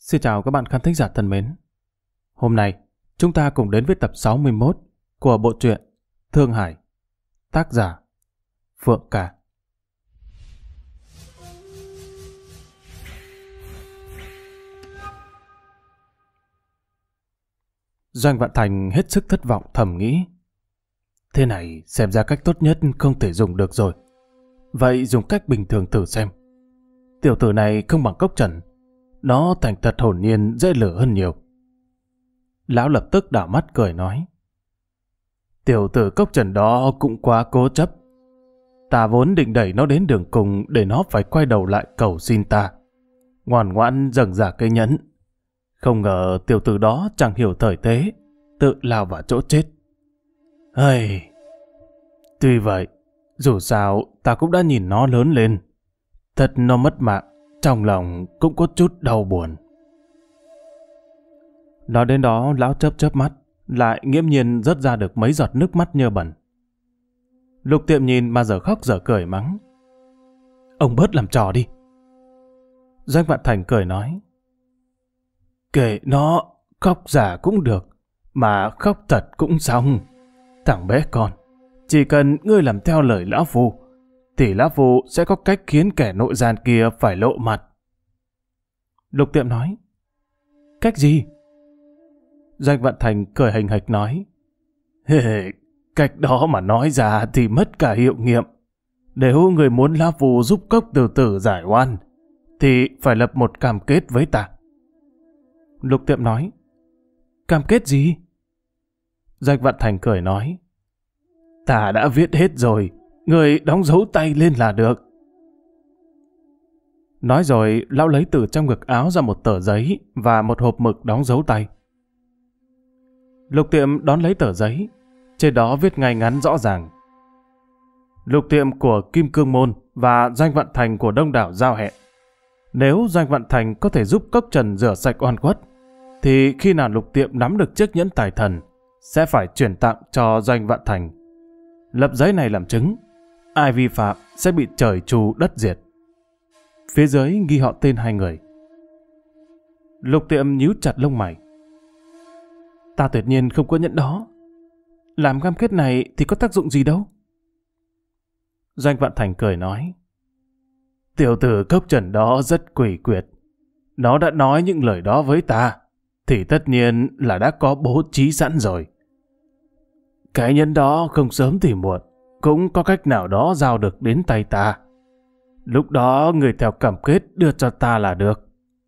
Xin chào các bạn khán thính giả thân mến. Hôm nay, chúng ta cùng đến với tập 61 của bộ truyện Thương Hải, tác giả Phượng Ca. Doanh Vạn Thành hết sức thất vọng thầm nghĩ. Thế này xem ra cách tốt nhất không thể dùng được rồi. Vậy dùng cách bình thường thử xem. Tiểu tử này không bằng Cốc Trần. Nó thành thật hồn nhiên dễ lửa hơn nhiều. Lão lập tức đảo mắt cười nói. Tiểu tử Cốc Trần đó cũng quá cố chấp. Ta vốn định đẩy nó đến đường cùng để nó phải quay đầu lại cầu xin ta. Ngoan ngoãn dâng ra cây nhẫn. Không ngờ tiểu tử đó chẳng hiểu thời thế, tự lao vào chỗ chết. Hây! Tuy vậy, dù sao ta cũng đã nhìn nó lớn lên. Thật nó mất mạng, trong lòng cũng có chút đau buồn. Nói đến đó, lão chớp chớp mắt, lại nghiễm nhiên rớt ra được mấy giọt nước mắt nhơ bẩn. Lục Tiệm nhìn mà giờ khóc giờ cười mắng. Ông bớt làm trò đi. Doanh Vạn Thành cười nói. Kệ nó, khóc giả cũng được, mà khóc thật cũng xong. Thằng bé con, chỉ cần ngươi làm theo lời lão phu, thì lão phu sẽ có cách khiến kẻ nội gian kia phải lộ mặt. Lục Tiệm nói. Cách gì? Doanh Vạn Thành cười hình hạch nói. Cách đó mà nói ra thì mất cả hiệu nghiệm. Nếu người muốn lão phu giúp Cốc từ từ giải oan, thì phải lập một cam kết với ta. Lục Tiệm nói. Cam kết gì? Doanh Vạn Thành cười nói. Ta đã viết hết rồi, người đóng dấu tay lên là được. Nói rồi, lão lấy từ trong ngực áo ra một tờ giấy và một hộp mực đóng dấu tay. Lục Tiệm đón lấy tờ giấy, trên đó viết ngay ngắn rõ ràng. Lục Tiệm của Kim Cương Môn và Doanh Vạn Thành của Đông Đảo giao hẹn. Nếu Doanh Vạn Thành có thể giúp Cốc Trần rửa sạch oan khuất, thì khi nào Lục Tiệm nắm được chiếc nhẫn tài thần, sẽ phải chuyển tặng cho Doanh Vạn Thành. Lập giấy này làm chứng, ai vi phạm sẽ bị trời trù đất diệt. Phía dưới ghi họ tên hai người. Lục Tiệm nhíu chặt lông mày. Ta tuyệt nhiên không có nhẫn đó. Làm cam kết này thì có tác dụng gì đâu. Doanh Vạn Thành cười nói. Tiểu tử Cốc Trần đó rất quỷ quyệt. Nó đã nói những lời đó với ta, thì tất nhiên là đã có bố trí sẵn rồi. Cái nhẫn đó không sớm thì muộn, cũng có cách nào đó giao được đến tay ta. Lúc đó người theo cam kết đưa cho ta là được.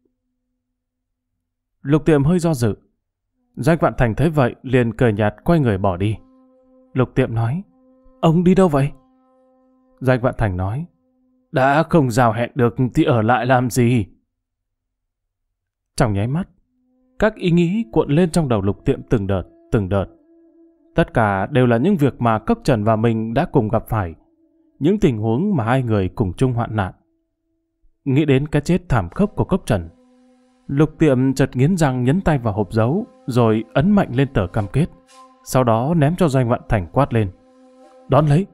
Lục Tiệm hơi do dự. Doanh Vạn Thành thấy vậy liền cười nhạt quay người bỏ đi. Lục Tiệm nói. Ông đi đâu vậy? Doanh Vạn Thành nói. Đã không giao hẹn được thì ở lại làm gì? Trong nháy mắt, các ý nghĩ cuộn lên trong đầu Lục Tiệm từng đợt. Tất cả đều là những việc mà Cốc Trần và mình đã cùng gặp phải, những tình huống mà hai người cùng chung hoạn nạn. Nghĩ đến cái chết thảm khốc của Cốc Trần, Lục Tiệm chợt nghiến răng nhấn tay vào hộp dấu, rồi ấn mạnh lên tờ cam kết, sau đó ném cho Doanh Vạn Thành quát lên. Đón lấy!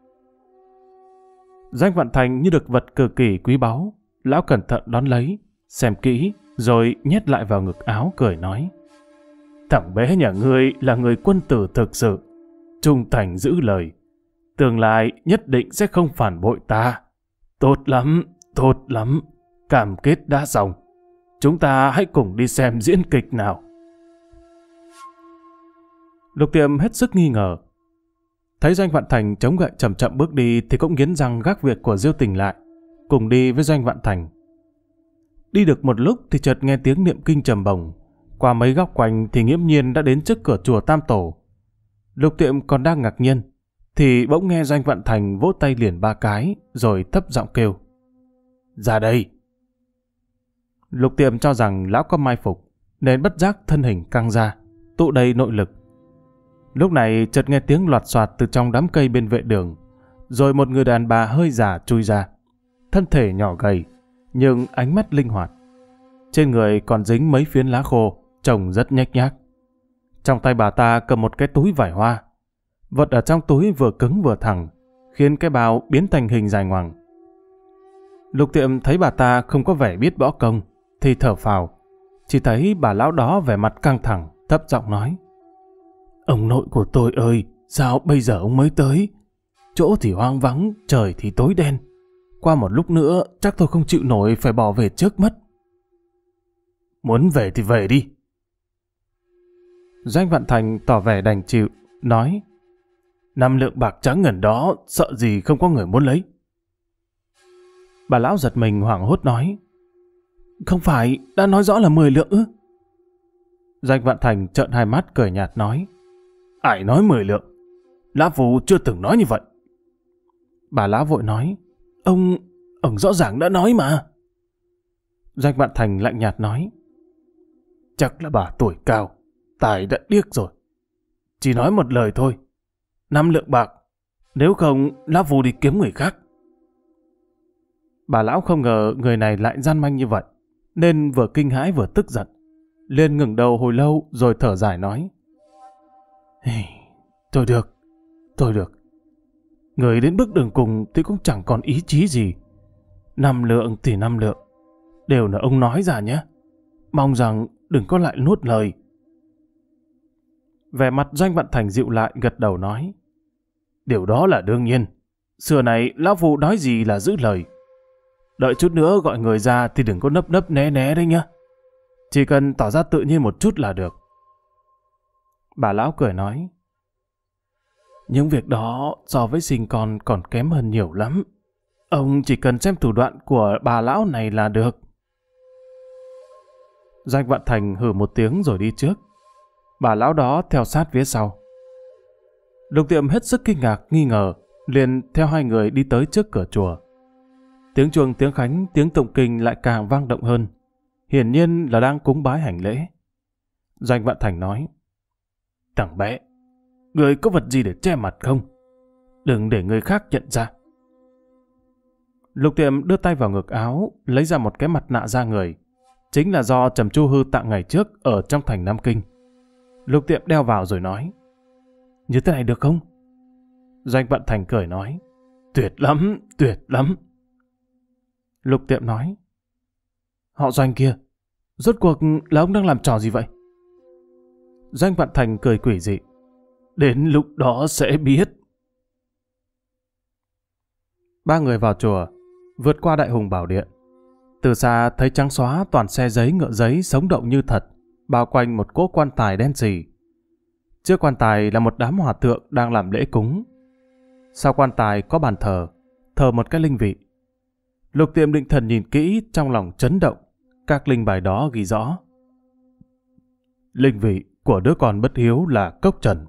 Doanh Vạn Thành như được vật cực kỳ quý báu, lão cẩn thận đón lấy, xem kỹ, rồi nhét lại vào ngực áo cười nói. Thằng bé nhà ngươi là người quân tử thực sự, trung thành giữ lời. Tương lai nhất định sẽ không phản bội ta. Tốt lắm, cam kết đã xong. Chúng ta hãy cùng đi xem diễn kịch nào. Lục Tiệm hết sức nghi ngờ. Thấy Doanh Vạn Thành chống gậy chậm chậm bước đi thì cũng nghiến răng gác việc của Diêu Tình lại, cùng đi với Doanh Vạn Thành. Đi được một lúc thì chợt nghe tiếng niệm kinh trầm bổng. Qua mấy góc quanh thì nghiễm nhiên đã đến trước cửa chùa Tam Tổ. Lục Tiệm còn đang ngạc nhiên, thì bỗng nghe Doanh Vạn Thành vỗ tay liền 3 cái, rồi thấp giọng kêu. Ra đây! Lục Tiệm cho rằng lão có mai phục, nên bất giác thân hình căng ra, tụ đầy nội lực. Lúc này chợt nghe tiếng loạt soạt từ trong đám cây bên vệ đường, rồi một người đàn bà hơi già chui ra. Thân thể nhỏ gầy, nhưng ánh mắt linh hoạt. Trên người còn dính mấy phiến lá khô, trông rất nhếch nhác. Trong tay bà ta cầm một cái túi vải hoa. Vật ở trong túi vừa cứng vừa thẳng, khiến cái bao biến thành hình dài ngoằng. Lục Tiệm thấy bà ta không có vẻ biết võ công, thì thở phào, Chỉ thấy bà lão đó vẻ mặt căng thẳng, thấp giọng nói: Ông nội của tôi ơi, sao bây giờ ông mới tới? Chỗ thì hoang vắng, trời thì tối đen. Qua một lúc nữa chắc tôi không chịu nổi phải bỏ về trước mất. Muốn về thì về đi. Doanh Vạn Thành tỏ vẻ đành chịu, nói: 5 lượng bạc trắng ngần đó, sợ gì không có người muốn lấy. Bà lão giật mình hoảng hốt nói: Không phải, đã nói rõ là 10 lượng ư? Doanh Vạn Thành trợn hai mắt cười nhạt nói: Ai nói 10 lượng? Lão Phu chưa từng nói như vậy. Bà lão vội nói: Ông rõ ràng đã nói mà. Doanh Vạn Thành lạnh nhạt nói: Chắc là bà tuổi cao, tài đã điếc rồi. Chỉ nói một lời thôi, 5 lượng bạc, nếu không Lão Phu đi kiếm người khác. Bà lão không ngờ người này lại gian manh như vậy, nên vừa kinh hãi vừa tức giận. Liền ngẩng đầu hồi lâu rồi thở dài nói: Thôi được. Người đến bước đường cùng thì cũng chẳng còn ý chí gì. 5 lượng thì 5 lượng, đều là ông nói ra nhé. Mong rằng đừng có lại nuốt lời. Vẻ mặt Doanh Vạn Thành dịu lại, gật đầu nói: Điều đó là đương nhiên. Xưa này Lão Phu nói gì là giữ lời. Đợi chút nữa gọi người ra thì đừng có nấp nấp né né đấy nhá. Chỉ cần tỏ ra tự nhiên một chút là được. Bà lão cười nói: Những việc đó so với sinh con còn kém hơn nhiều lắm. Ông chỉ cần xem thủ đoạn của bà lão này là được. Doanh Vạn Thành hừ một tiếng rồi đi trước. Bà lão đó theo sát phía sau. Lục Tiệm hết sức kinh ngạc, nghi ngờ, liền theo hai người đi tới trước cửa chùa. Tiếng chuông, tiếng khánh, tiếng tụng kinh lại càng vang động hơn. Hiển nhiên là đang cúng bái hành lễ. Doanh Vạn Thành nói: Thằng bé, người có vật gì để che mặt không? Đừng để người khác nhận ra. Lục Tiệm đưa tay vào ngực áo, lấy ra một cái mặt nạ da người. Chính là do Trầm Chu Hư tặng ngày trước ở trong thành Nam Kinh. Lục Tiệm đeo vào rồi nói: Như thế này được không? Doanh Vạn Thành cười nói: Tuyệt lắm, tuyệt lắm. Lục Tiệm nói: Họ Doanh kia, rốt cuộc là ông đang làm trò gì vậy? Doanh Vạn Thành cười quỷ dị: Đến lúc đó sẽ biết. Ba người vào chùa, vượt qua Đại Hùng Bảo Điện. Từ xa thấy trắng xóa toàn xe giấy ngựa giấy sống động như thật, bao quanh một cỗ quan tài đen sì. Trước quan tài là một đám hòa thượng đang làm lễ cúng. Sau quan tài có bàn thờ, thờ một cái linh vị. Lục Tiệm định thần nhìn kỹ, trong lòng chấn động. Các linh bài đó ghi rõ: Linh vị của đứa con bất hiếu là Cốc Trần.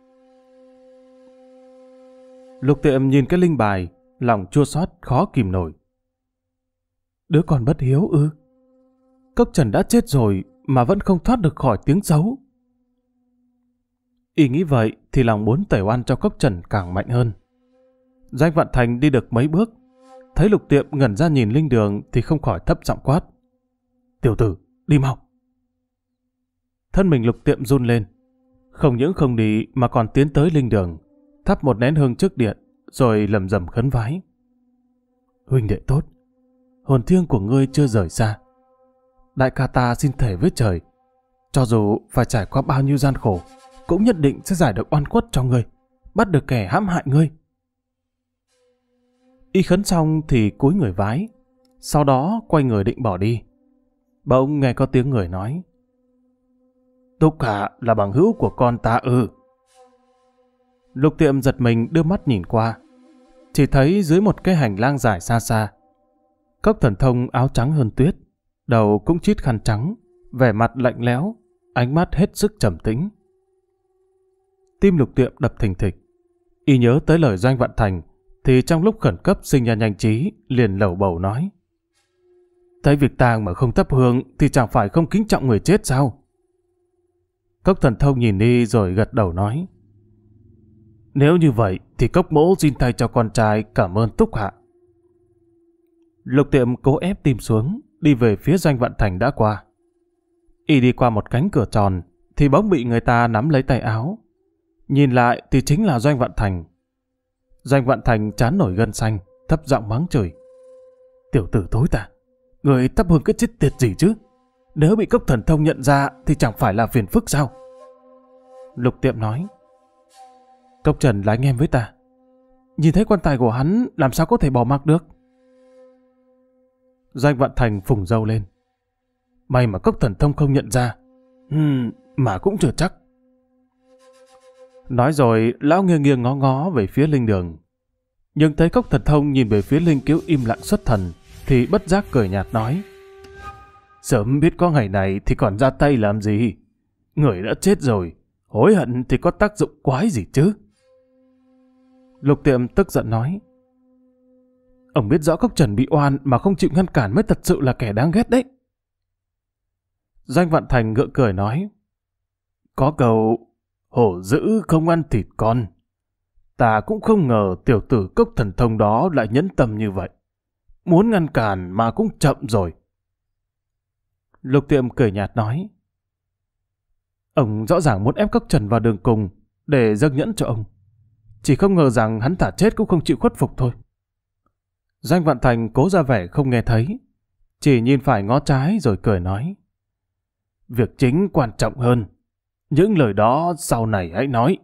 Lục Tiệm nhìn cái linh bài, lòng chua xót khó kìm nổi. Đứa con bất hiếu ư? Cốc Trần đã chết rồi mà vẫn không thoát được khỏi tiếng xấu. Y nghĩ vậy thì lòng muốn tẩy oan cho Cốc Trần càng mạnh hơn. Doanh Vạn Thành đi được mấy bước, thấy Lục Tiệm ngẩn ra nhìn linh đường thì không khỏi thấp giọng quát: Tiểu tử, đi mau. Thân mình Lục Tiệm run lên, không những không đi mà còn tiến tới linh đường, thắp một nén hương trước điện, rồi lầm rầm khấn vái: Huynh đệ tốt, hồn thiêng của ngươi chưa rời xa. Đại ca ta xin thề với trời, cho dù phải trải qua bao nhiêu gian khổ, cũng nhất định sẽ giải được oan khuất cho ngươi, bắt được kẻ hãm hại ngươi. Y khấn xong thì cúi người vái, sau đó quay người định bỏ đi. Bỗng nghe có tiếng người nói: Túc Hạ là bằng hữu của con ta ư? Lục Tiệm giật mình đưa mắt nhìn qua, chỉ thấy dưới một cái hành lang dài xa xa, Cốc Thần Thông áo trắng hơn tuyết, đầu cũng chít khăn trắng, vẻ mặt lạnh lẽo, ánh mắt hết sức trầm tĩnh. Tim Lục Tiệm đập thình thịch. Y nhớ tới lời Doanh Vạn Thành, thì trong lúc khẩn cấp sinh ra nhanh trí, liền lẩu bẩu nói: Thấy việc tang mà không thắp hương thì chẳng phải không kính trọng người chết sao? Cốc Thần Thông nhìn đi rồi gật đầu nói: Nếu như vậy thì Cốc mỗ xin thay cho con trai cảm ơn Túc Hạ. Lục Tiệm cố ép tim xuống, đi về phía Doanh Vạn Thành đã qua. Y đi qua một cánh cửa tròn thì bỗng bị người ta nắm lấy tay áo. Nhìn lại thì chính là Doanh Vạn Thành. Doanh Vạn Thành trán nổi gân xanh, thấp giọng mắng chửi: Tiểu tử tối tà, người thắp hương cái chết tiệt gì chứ? Nếu bị Cốc Thần Thông nhận ra thì chẳng phải là phiền phức sao? Lục Tiệm nói. Cốc Trần là anh em với ta. Nhìn thấy quan tài của hắn làm sao có thể bỏ mặc được? Doanh Vạn Thành phùng râu lên. May mà Cốc Thần Thông không nhận ra. Mà cũng chưa chắc. Nói rồi, lão nghiêng nghiêng ngó ngó về phía linh đường. Nhưng thấy Cốc Thần Thông nhìn về phía linh cứu im lặng xuất thần, thì bất giác cười nhạt nói. Sớm biết có ngày này thì còn ra tay làm gì? Người đã chết rồi, hối hận thì có tác dụng quái gì chứ? Lục Tiệm tức giận nói. Ông biết rõ Cốc Trần bị oan mà không chịu ngăn cản mới thật sự là kẻ đáng ghét đấy. Doanh Vạn Thành gượng cười nói. Có câu, hổ dữ không ăn thịt con. Ta cũng không ngờ tiểu tử Cốc Thần Thông đó lại nhẫn tâm như vậy. Muốn ngăn cản mà cũng chậm rồi. Lục Tiệm cười nhạt nói. Ông rõ ràng muốn ép Cốc Trần vào đường cùng để dâng nhẫn cho ông. Chỉ không ngờ rằng hắn thả chết cũng không chịu khuất phục thôi. Doanh Vạn Thành cố ra vẻ không nghe thấy, chỉ nhìn phải ngó trái rồi cười nói. Việc chính quan trọng hơn. Những lời đó sau này hãy nói.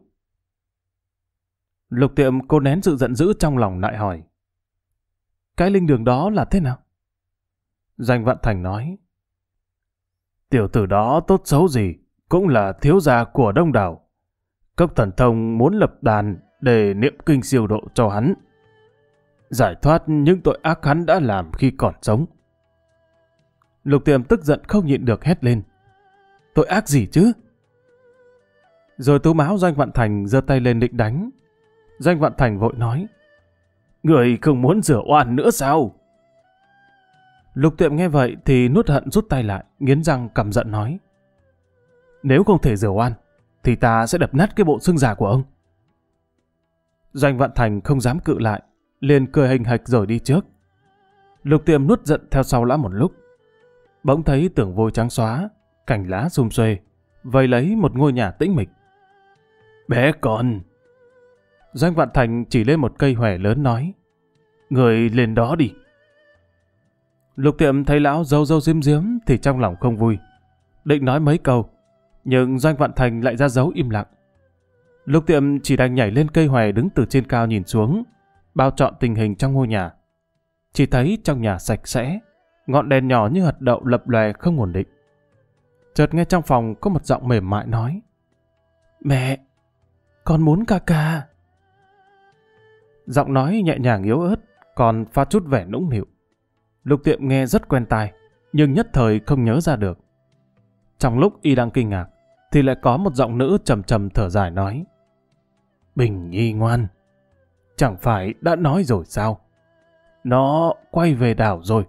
Lục Tiệm cố nén sự giận dữ trong lòng lại hỏi. Cái linh đường đó là thế nào? Doanh Vạn Thành nói. Tiểu tử đó tốt xấu gì cũng là thiếu gia của Đông Đảo. Cốc Thần Thông muốn lập đàn để niệm kinh siêu độ cho hắn, giải thoát những tội ác hắn đã làm khi còn sống. Lục Tiệm tức giận không nhịn được hét lên. Tội ác gì chứ? Rồi tú máu Doanh Vạn Thành giơ tay lên định đánh. Doanh Vạn Thành vội nói. Người không muốn rửa oan nữa sao? Lục Tiệm nghe vậy thì nuốt hận rút tay lại, nghiến răng căm giận nói. Nếu không thể rửa oan thì ta sẽ đập nát cái bộ xương già của ông. Doanh Vạn Thành không dám cự lại, liền cười hình hạch rồi đi trước. Lục Tiệm nuốt giận theo sau lão một lúc. Bỗng thấy tường vôi trắng xóa, cành lá sum xuê, vây lấy một ngôi nhà tĩnh mịch. Bé con! Doanh Vạn Thành chỉ lên một cây hòe lớn nói. Người lên đó đi. Lục Tiệm thấy lão râu râu diếm diếm thì trong lòng không vui. Định nói mấy câu, nhưng Doanh Vạn Thành lại ra dấu im lặng. Lục Tiệm chỉ đành nhảy lên cây hòe đứng từ trên cao nhìn xuống, bao trọn tình hình trong ngôi nhà. Chỉ thấy trong nhà sạch sẽ, ngọn đèn nhỏ như hạt đậu lập lòe không ổn định. Chợt nghe trong phòng có một giọng mềm mại nói. Mẹ, con muốn ca ca. Giọng nói nhẹ nhàng yếu ớt, còn pha chút vẻ nũng nịu. Lục Tiệm nghe rất quen tai, nhưng nhất thời không nhớ ra được. Trong lúc y đang kinh ngạc, thì lại có một giọng nữ trầm trầm thở dài nói. Bình Nhi ngoan, chẳng phải đã nói rồi sao? Nó quay về đảo rồi.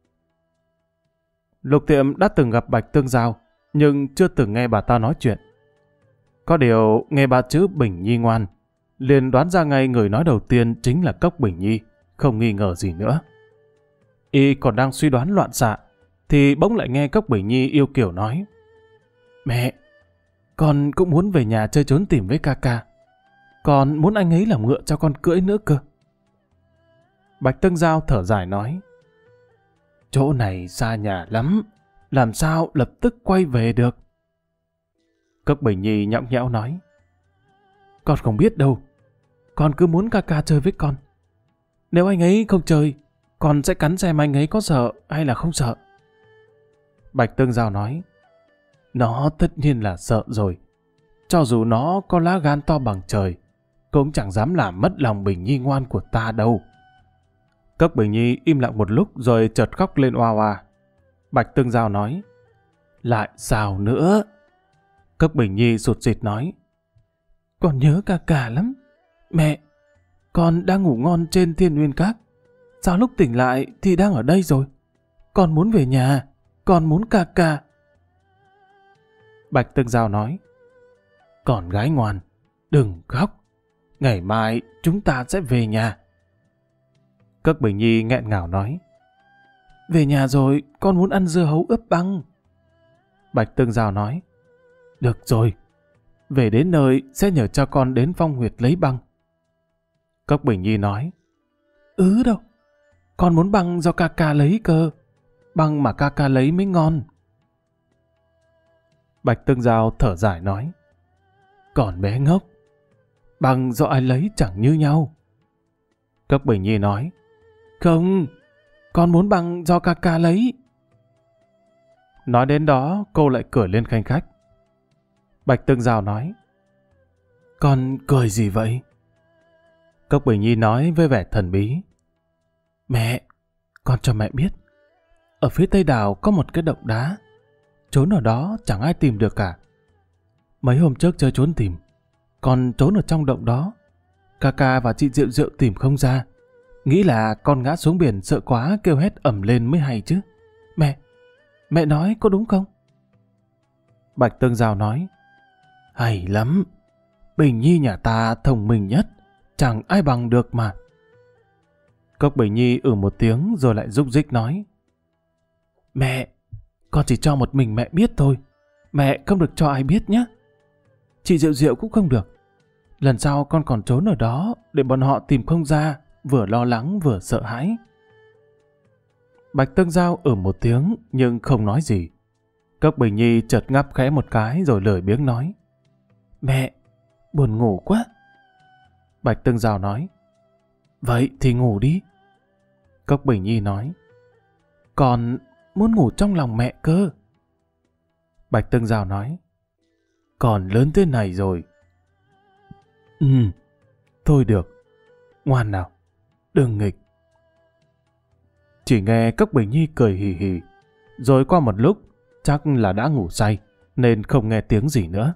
Lục Tiệm đã từng gặp Bạch Tương Giao, nhưng chưa từng nghe bà ta nói chuyện. Có điều nghe ba chữ Bình Nhi ngoan, liền đoán ra ngay người nói đầu tiên chính là Cốc Bình Nhi, không nghi ngờ gì nữa. Y còn đang suy đoán loạn xạ, thì bỗng lại nghe Cốc Bình Nhi yêu kiều nói. Mẹ, con cũng muốn về nhà chơi trốn tìm với ca ca. Con muốn anh ấy làm ngựa cho con cưỡi nữa cơ. Bạch Tương Giao thở dài nói. Chỗ này xa nhà lắm, làm sao lập tức quay về được? Cốc Bình Nhi nhõng nhẽo nói. Con không biết đâu, con cứ muốn ca ca chơi với con. Nếu anh ấy không chơi, con sẽ cắn xem anh ấy có sợ hay là không sợ. Bạch Tương Giao nói. Nó tất nhiên là sợ rồi. Cho dù nó có lá gan to bằng trời, cũng chẳng dám làm mất lòng Bình Nhi ngoan của ta đâu. Cốc Bình Nhi im lặng một lúc rồi chợt khóc lên oa oa. Bạch Tương Giao nói. Lại sao nữa? Cốc Bình Nhi sụt sịt nói. Con nhớ ca ca lắm. Mẹ, con đang ngủ ngon trên Thiên Nguyên Các. Sao lúc tỉnh lại thì đang ở đây rồi? Con muốn về nhà, con muốn ca ca. Bạch Tương Giao nói. Con gái ngoan, đừng khóc. Ngày mai chúng ta sẽ về nhà. Cốc Bình Nhi nghẹn ngào nói. Về nhà rồi, con muốn ăn dưa hấu ướp băng. Bạch Tương Giao nói. Được rồi, về đến nơi sẽ nhờ cho con đến Phong Huyệt lấy băng. Cốc Bình Nhi nói. Đâu, con muốn băng do ca ca lấy cơ. Băng mà ca ca lấy mới ngon. Bạch Tương Giao thở dài nói. Còn bé ngốc, bằng do ai lấy chẳng như nhau. Cốc Bình Nhi nói. Không, con muốn bằng do ca ca lấy. Nói đến đó, cô lại cười lên khanh khách. Bạch Tương Giao nói. Con cười gì vậy? Cốc Bình Nhi nói với vẻ thần bí. Mẹ, con cho mẹ biết. Ở phía Tây Đảo có một cái động đá. Trốn ở đó chẳng ai tìm được cả. Mấy hôm trước chơi trốn tìm, con trốn ở trong động đó. Ca ca và chị Diệu Diệu tìm không ra. Nghĩ là con ngã xuống biển sợ quá kêu hét ầm lên mới hay chứ. Mẹ nói có đúng không? Bạch Tương Giao nói. Hay lắm. Bình Nhi nhà ta thông minh nhất. Chẳng ai bằng được mà. Cốc Bình Nhi một tiếng rồi lại rúc rích nói. Mẹ, con chỉ cho một mình mẹ biết thôi. Mẹ không được cho ai biết nhé. Chị Diệu Diệu cũng không được. Lần sau con còn trốn ở đó để bọn họ tìm không ra, vừa lo lắng vừa sợ hãi. Bạch Tương Giao một tiếng nhưng không nói gì. Cốc Bình Nhi chợt ngáp khẽ một cái rồi lười biếng nói. Mẹ, buồn ngủ quá. Bạch Tương Giao nói. Vậy thì ngủ đi. Cốc Bình Nhi nói. Con muốn ngủ trong lòng mẹ cơ. Bạch Tương Giao nói. Còn lớn thế này rồi. Thôi được. Ngoan nào, đừng nghịch. Chỉ nghe Cốc Bình Nhi cười hì hì. Rồi qua một lúc, chắc là đã ngủ say, nên không nghe tiếng gì nữa.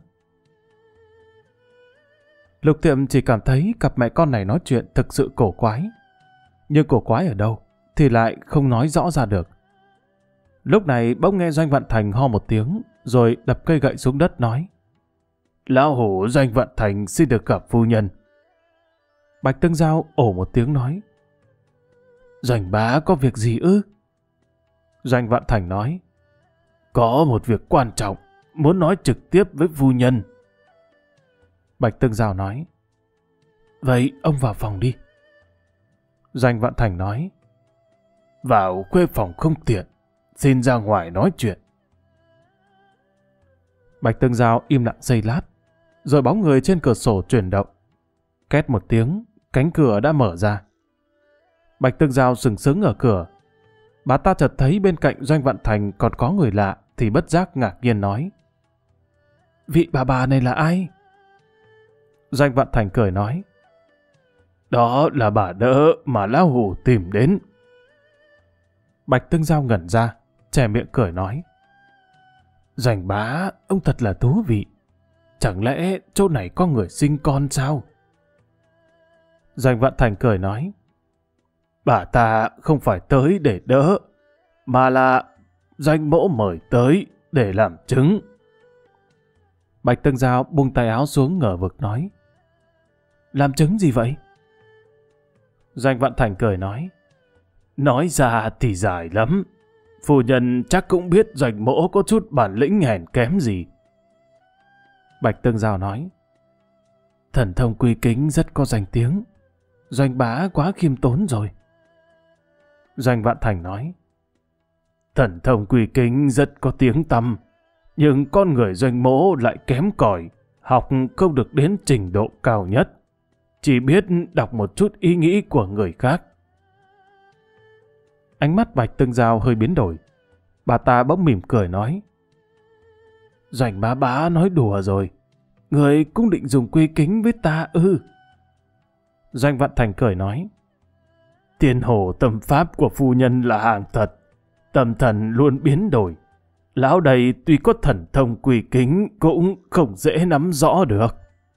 Lục Tiệm chỉ cảm thấy cặp mẹ con này nói chuyện thực sự cổ quái. Nhưng cổ quái ở đâu thì lại không nói rõ ra được. Lúc này bỗng nghe Doanh Vạn Thành ho một tiếng, rồi đập cây gậy xuống đất nói. Lão hổ Doanh Vạn Thành xin được gặp phu nhân. Bạch Tương Giao một tiếng nói. Doanh bá có việc gì ư? Doanh Vạn Thành nói. Có một việc quan trọng, muốn nói trực tiếp với phu nhân. Bạch Tương Giao nói. Vậy ông vào phòng đi. Doanh Vạn Thành nói. Vào khuê phòng không tiện, xin ra ngoài nói chuyện. Bạch Tương Giao im lặng giây lát, rồi bóng người trên cửa sổ chuyển động. Két một tiếng, cánh cửa đã mở ra. Bạch Tương Giao sừng sững ở cửa. Bà ta chợt thấy bên cạnh Doanh Vạn Thành còn có người lạ thì bất giác ngạc nhiên nói. Vị bà này là ai? Doanh Vạn Thành cười nói. Đó là bà đỡ mà lão hủ tìm đến. Bạch Tương Giao ngẩn ra, chè miệng cười nói. Doanh bá, ông thật là thú vị. Chẳng lẽ chỗ này có người sinh con sao? Doanh Vạn Thành cười nói. Bà ta không phải tới để đỡ, mà là Doanh mỗ mời tới để làm chứng. Bạch Tương Giao buông tay áo xuống ngờ vực nói. Làm chứng gì vậy? Doanh Vạn Thành cười nói. Nói ra thì dài lắm. Phu nhân chắc cũng biết Doanh mỗ có chút bản lĩnh hèn kém gì. Bạch Tương Giao nói. Thần thông quy kính rất có danh tiếng. Doanh bá quá khiêm tốn rồi. Doanh Vạn Thành nói. Thần thông quy kính rất có tiếng tăm, nhưng con người Doanh mỗ lại kém cỏi, học không được đến trình độ cao nhất, chỉ biết đọc một chút ý nghĩ của người khác. Ánh mắt Bạch Tương Giao hơi biến đổi. Bà ta bỗng mỉm cười nói. Doanh bá nói đùa rồi. Người cũng định dùng quy kính với ta ư? Doanh Vạn Thành cười nói. Tiền hồ tâm pháp của phu nhân là hàng thật. Tâm thần luôn biến đổi. Lão đây tuy có thần thông quy kính cũng không dễ nắm rõ được.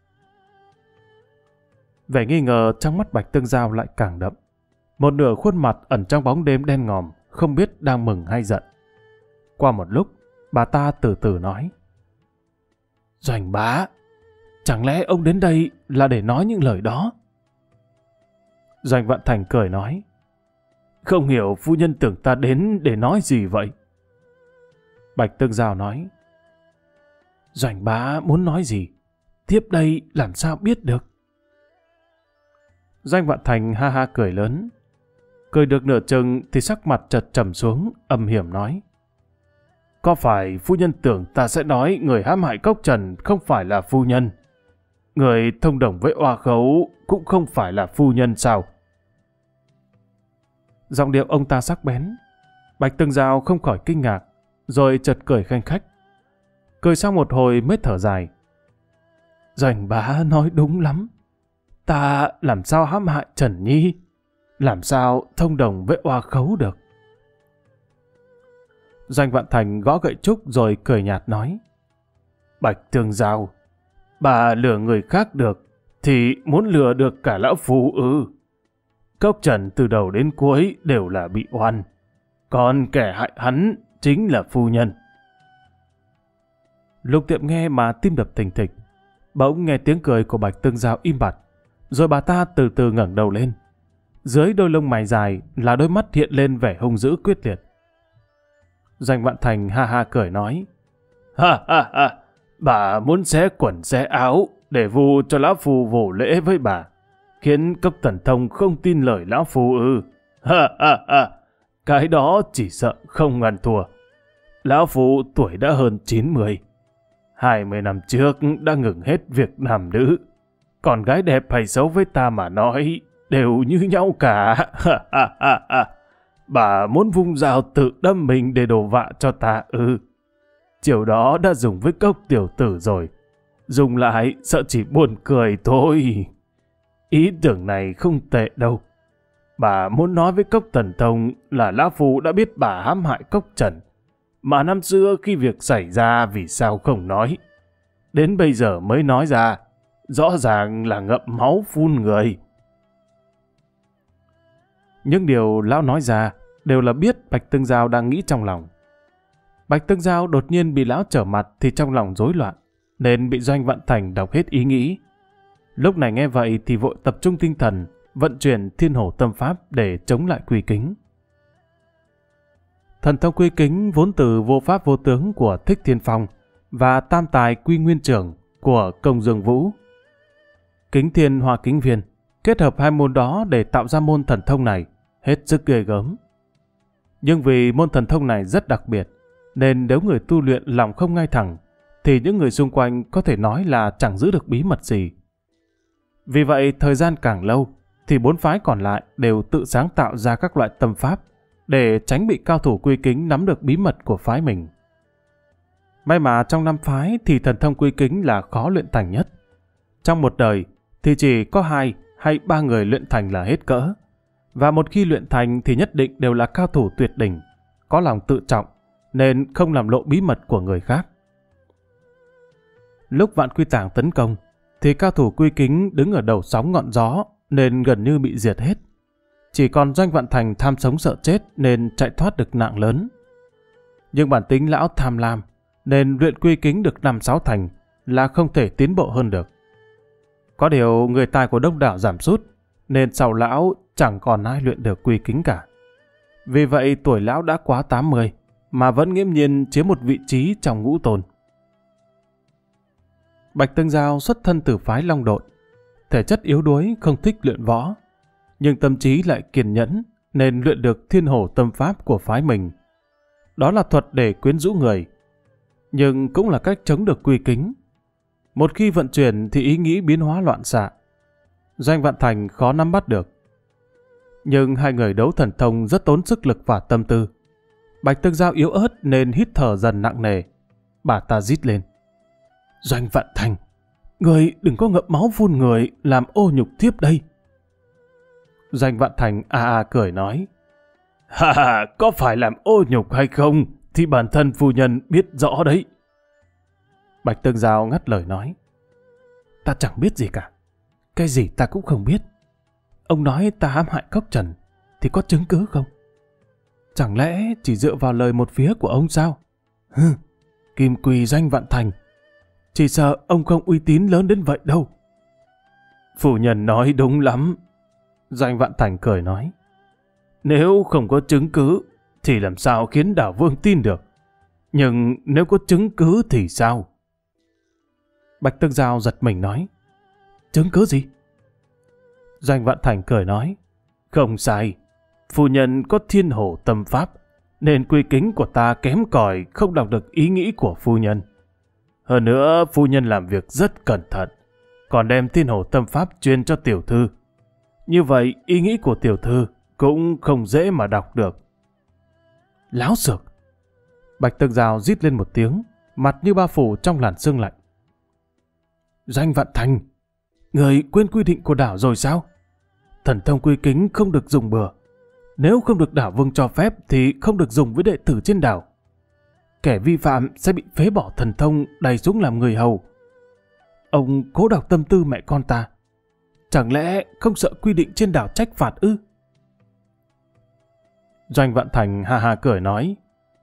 Vẻ nghi ngờ trong mắt Bạch Tương Giao lại càng đậm. Một nửa khuôn mặt ẩn trong bóng đêm đen ngòm, không biết đang mừng hay giận. Qua một lúc, bà ta từ từ nói. Doanh bá, chẳng lẽ ông đến đây là để nói những lời đó? Doanh Vạn Thành cười nói. Không hiểu phu nhân tưởng ta đến để nói gì vậy? Bạch Tương Giao nói. Doanh bá muốn nói gì? Tiếp đây làm sao biết được? Doanh Vạn Thành ha ha cười lớn. Cười được nửa chừng thì sắc mặt chợt trầm xuống, âm hiểm nói. có phải phu nhân tưởng ta sẽ nói người hãm hại Cốc Trần không phải là phu nhân? Người thông đồng với oa khấu cũng không phải là phu nhân sao? Giọng điệu ông ta sắc bén. Bạch Tương Giao không khỏi kinh ngạc, rồi chợt cười khanh khách. Cười sau một hồi mới thở dài. Doanh bá nói đúng lắm. Ta làm sao hãm hại Trần Nhi? Làm sao thông đồng với oa khấu được? Doanh Vạn Thành gõ gậy trúc rồi cười nhạt nói. Bạch Tương Giao, bà lừa người khác được, thì muốn lừa được cả lão phu ư? Cốc Trần từ đầu đến cuối đều là bị oan, còn kẻ hại hắn chính là phu nhân. Lục Tiệm nghe mà tim đập thình thịch, bỗng nghe tiếng cười của Bạch Tương Giao im bặt, rồi bà ta từ từ ngẩng đầu lên. Dưới đôi lông mày dài là đôi mắt hiện lên vẻ hung dữ quyết liệt. Doanh Vạn Thành ha ha cười nói. Ha ha ha, bà muốn xé quần xé áo để vu cho lão phu vô lễ với bà, khiến Cốc Thần Thông không tin lời lão phu ư? Ha ha ha, cái đó chỉ sợ không ăn thua. Lão phu tuổi đã hơn 90. 20 năm trước đã ngừng hết việc nam nữ. Còn gái đẹp hay xấu với ta mà nói đều như nhau cả. Ha ha ha ha. Bà muốn vung dao tự đâm mình để đổ vạ cho ta ư? Chiều đó đã dùng với Cốc tiểu tử rồi. Dùng lại sợ chỉ buồn cười thôi. Ý tưởng này không tệ đâu. Bà muốn nói với Cốc Thần Thông là lão phu đã biết bà hãm hại Cốc Trần. Mà năm xưa khi việc xảy ra vì sao không nói? Đến bây giờ mới nói ra. Rõ ràng là ngậm máu phun người. Những điều lão nói ra đều là biết Bạch Tương Giao đang nghĩ trong lòng. Bạch Tương Giao đột nhiên bị lão trở mặt thì trong lòng rối loạn, nên bị Doanh Vạn Thành đọc hết ý nghĩ. Lúc này nghe vậy thì vội tập trung tinh thần, vận chuyển Thiên Hổ Tâm Pháp để chống lại Quy Kính. Thần thông Quy Kính vốn từ vô pháp vô tướng của Thích Thiên Phong và tam tài Quy Nguyên Trưởng của Công Dương Vũ. Kính Thiên Hoa Kính Viên kết hợp hai môn đó để tạo ra môn thần thông này, hết sức ghê gớm. Nhưng vì môn thần thông này rất đặc biệt, nên nếu người tu luyện lòng không ngay thẳng, thì những người xung quanh có thể nói là chẳng giữ được bí mật gì. Vì vậy, thời gian càng lâu, thì bốn phái còn lại đều tự sáng tạo ra các loại tâm pháp để tránh bị cao thủ Quy Kính nắm được bí mật của phái mình. May mà trong 5 phái thì thần thông Quy Kính là khó luyện thành nhất. Trong một đời thì chỉ có 2 hay 3 người luyện thành là hết cỡ. Và một khi luyện thành thì nhất định đều là cao thủ tuyệt đỉnh, có lòng tự trọng, nên không làm lộ bí mật của người khác. Lúc Vạn Quy Tàng tấn công, thì cao thủ Quy Kính đứng ở đầu sóng ngọn gió, nên gần như bị diệt hết. Chỉ còn Doanh Vạn Thành tham sống sợ chết nên chạy thoát được nạn lớn. Nhưng bản tính lão tham lam, nên luyện Quy Kính được 5-6 thành là không thể tiến bộ hơn được. Có điều người tài của đông đảo giảm sút, nên sau lão chẳng còn ai luyện được Quy Kính cả. Vì vậy tuổi lão đã quá 80, mà vẫn nghiễm nhiên chiếm một vị trí trong ngũ tôn. Bạch Tương Giao xuất thân từ phái Long Độn, thể chất yếu đuối không thích luyện võ, nhưng tâm trí lại kiên nhẫn nên luyện được Thiên Hổ Tâm Pháp của phái mình. Đó là thuật để quyến rũ người, nhưng cũng là cách chống được Quy Kính. Một khi vận chuyển thì ý nghĩ biến hóa loạn xạ. Doanh Vạn Thành khó nắm bắt được. Nhưng hai người đấu thần thông rất tốn sức lực và tâm tư. Bạch Tương Giao yếu ớt nên hít thở dần nặng nề. Bà ta rít lên. Doanh Vạn Thành, người đừng có ngậm máu phun người làm ô nhục thiếp đây. Doanh Vạn Thành cười nói. Ha ha, có phải làm ô nhục hay không thì bản thân phu nhân biết rõ đấy. Bạch Tương Giao ngắt lời nói. Ta chẳng biết gì cả. Cái gì ta cũng không biết. Ông nói ta hãm hại Cốc Trần thì có chứng cứ không? Chẳng lẽ chỉ dựa vào lời một phía của ông sao? Kim Quỳ Doanh Vạn Thành, chỉ sợ ông không uy tín lớn đến vậy đâu. Phu nhân nói đúng lắm. Doanh Vạn Thành cười nói. Nếu không có chứng cứ thì làm sao khiến Đảo Vương tin được? Nhưng nếu có chứng cứ thì sao? Bạch Tương Giao giật mình nói. Chứng cứ gì? Doanh Vạn Thành cười nói. Không sai. Phu nhân có Thiên Hổ Tâm Pháp, nên quy kính của ta kém cỏi không đọc được ý nghĩ của phu nhân. Hơn nữa, phu nhân làm việc rất cẩn thận, còn đem thiên hồ tâm pháp truyền cho tiểu thư. Như vậy, ý nghĩ của tiểu thư cũng không dễ mà đọc được. Láo xược! Bạch Tường Giao rít lên một tiếng, mặt như bao phủ trong làn sương lạnh. Doanh Vạn Thành, người quên quy định của đảo rồi sao? Thần thông quy kính không được dùng bừa. Nếu không được đảo vương cho phép thì không được dùng với đệ tử trên đảo. Kẻ vi phạm sẽ bị phế bỏ thần thông, đày xuống làm người hầu. Ông cố đọc tâm tư mẹ con ta. Chẳng lẽ không sợ quy định trên đảo trách phạt ư? Doanh Vạn Thành ha ha cười nói.